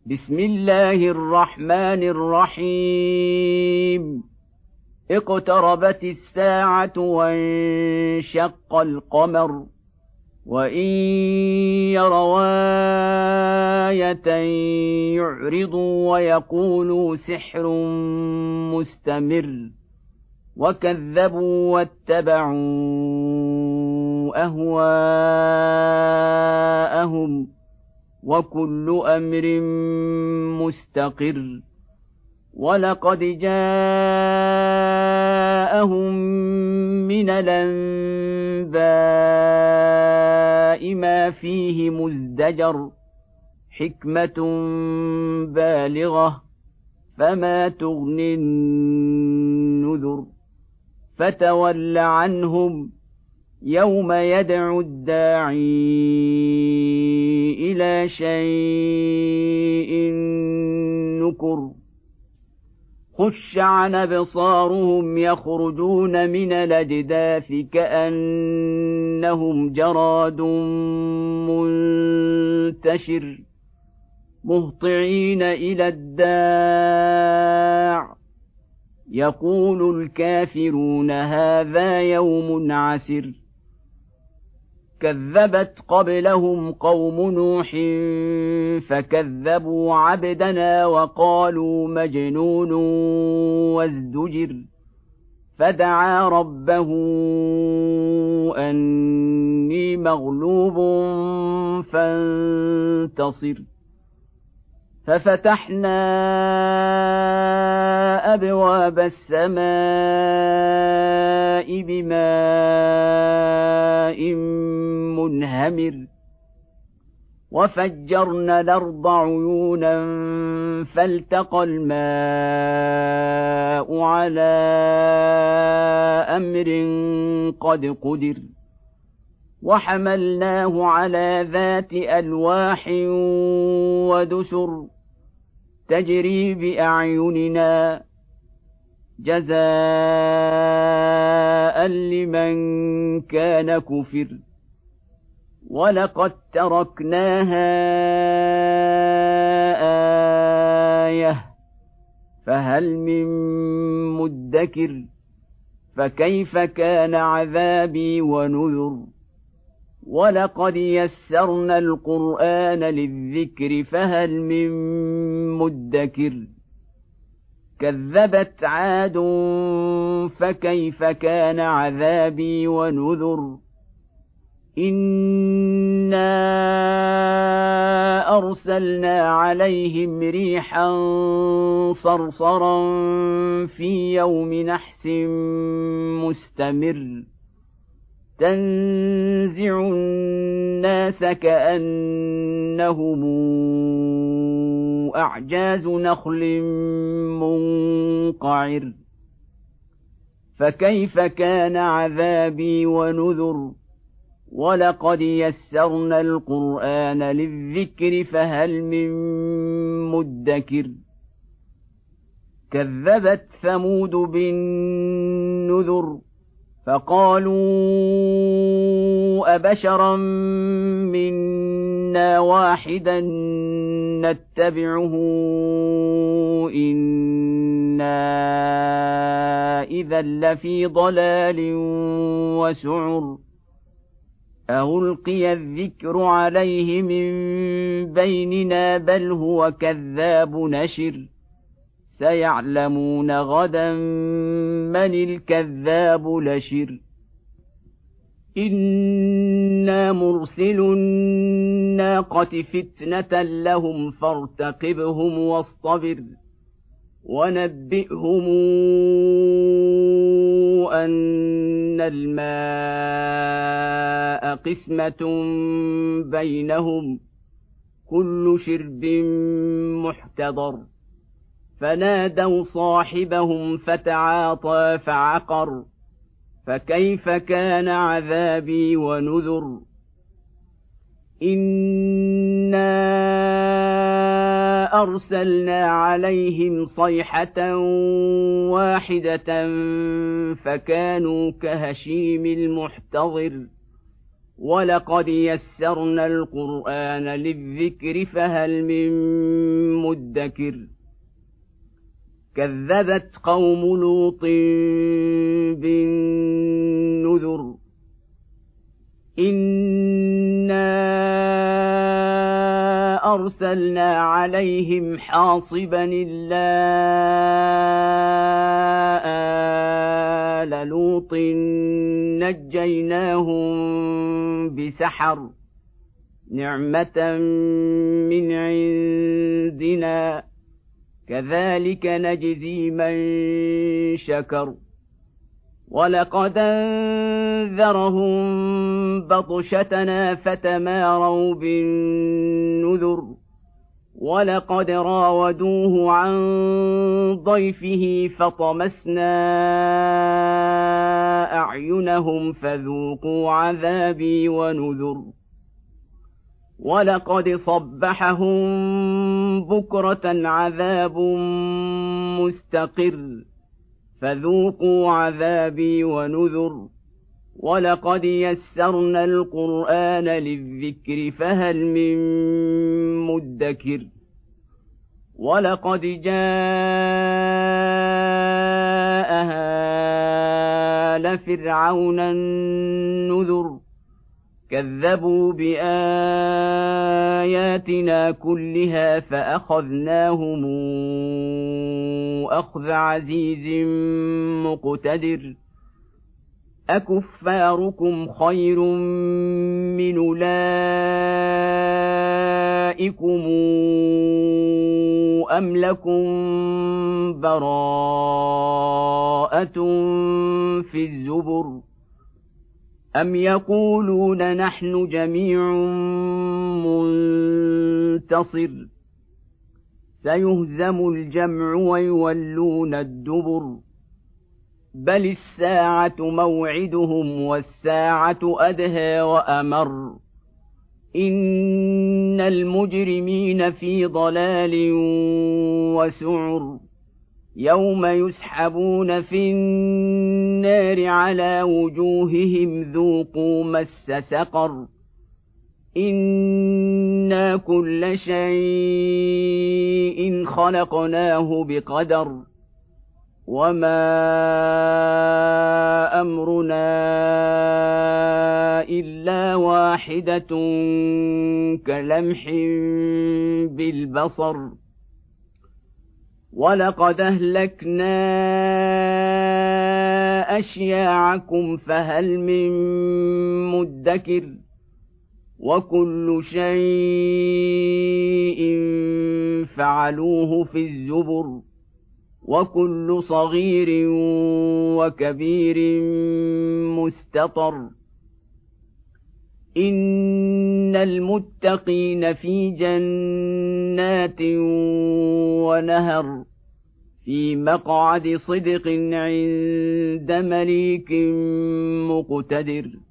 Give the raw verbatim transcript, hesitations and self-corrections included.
بسم الله الرحمن الرحيم اقتربت الساعة وانشق القمر وإن يروا آية يعرضوا ويقولوا سحر مستمر وكذبوا واتبعوا أهواءهم وكل أمر مستقر ولقد جاءهم من الأنباء ما فيه مزدجر حكمة بالغة فما تغني النذر فتول عنهم يوم يدعو الداعي إلى شيء نكر خش عن أبصارهم يخرجون من الأجداث كأنهم جراد منتشر مهطعين إلى الداع يقول الكافرون هذا يوم عسر كذبت قبلهم قوم نوح فكذبوا عبدنا وقالوا مجنون وازدجر فدعا ربه أني مغلوب فانتصر ففتحنا أبواب السماء بماء منهمر وفجرنا الأرض عيونا فالتقى الماء على أمر قد قدر وحملناه على ذات ألواح ودسر تجري بأعيننا جزاء لمن كان كفر ولقد تركناها آية فهل من مدكر فكيف كان عذابي ونذر ولقد يسرنا القرآن للذكر فهل من مدكر كذبت عاد فكيف كان عذابي ونذر إنا أرسلنا عليهم ريحا صرصرا في يوم نحس مستمر تنزع الناس كأنهم أعجاز نخل منقعر فكيف كان عذابي ونذر ولقد يسرنا القرآن للذكر فهل من مدكر كذبت ثمود بالنذر فقالوا أبشرا منا واحدا نتبعه إنا إذا لفي ضلال وسعر ألقي الذكر عليه من بيننا بل هو كذاب نشر سيعلمون غدا من الكذاب لشر إنا مرسل الناقة فتنة لهم فارتقبهم واصطبر ونبئهم أن الماء قسمة بينهم كل شرب محتضر فنادوا صاحبهم فتعاطى فعقر فكيف كان عذابي ونذر إنا أرسلنا عليهم صيحة واحدة فكانوا كهشيم المحتضر ولقد يسرنا القرآن للذكر فهل من مدكر كذبت قوم لوط بالنذر إنا أرسلنا عليهم حاصبا إلا آل لوط نجيناهم بسحر نعمة من عندنا كذلك نجزي من شكر ولقد أنذرهم بطشتنا فتماروا بالنذر ولقد راودوه عن ضيفه فطمسنا أعينهم فذوقوا عذابي ونذر ولقد صبحهم بكرة عذاب مستقر فذوقوا عذابي ونذر ولقد يسرنا القرآن للذكر فهل من مدكر ولقد جاء آل فرعون النذر كذبوا بآياتنا كلها فأخذناهم أخذ عزيز مقتدر أكفاركم خير من أولئكم أم لكم براءة في الزبر أم يقولون نحن جميع منتصر سيهزم الجمع ويولون الدبر بل الساعة موعدهم والساعة أدهى وأمر إن المجرمين في ضلال وسعر يوم يسحبون في النار على وجوههم ذوقوا مس سقر إنا كل شيء خلقناه بقدر وما أمرنا إلا واحدة كلمح بالبصر ولقد أهلكنا أشياعكم فهل من مدكر وكل شيء فعلوه في الزبر وكل صغير وكبير مستطر إن المتقين في جنات ونهر في مقعد صدق عند مليك مقتدر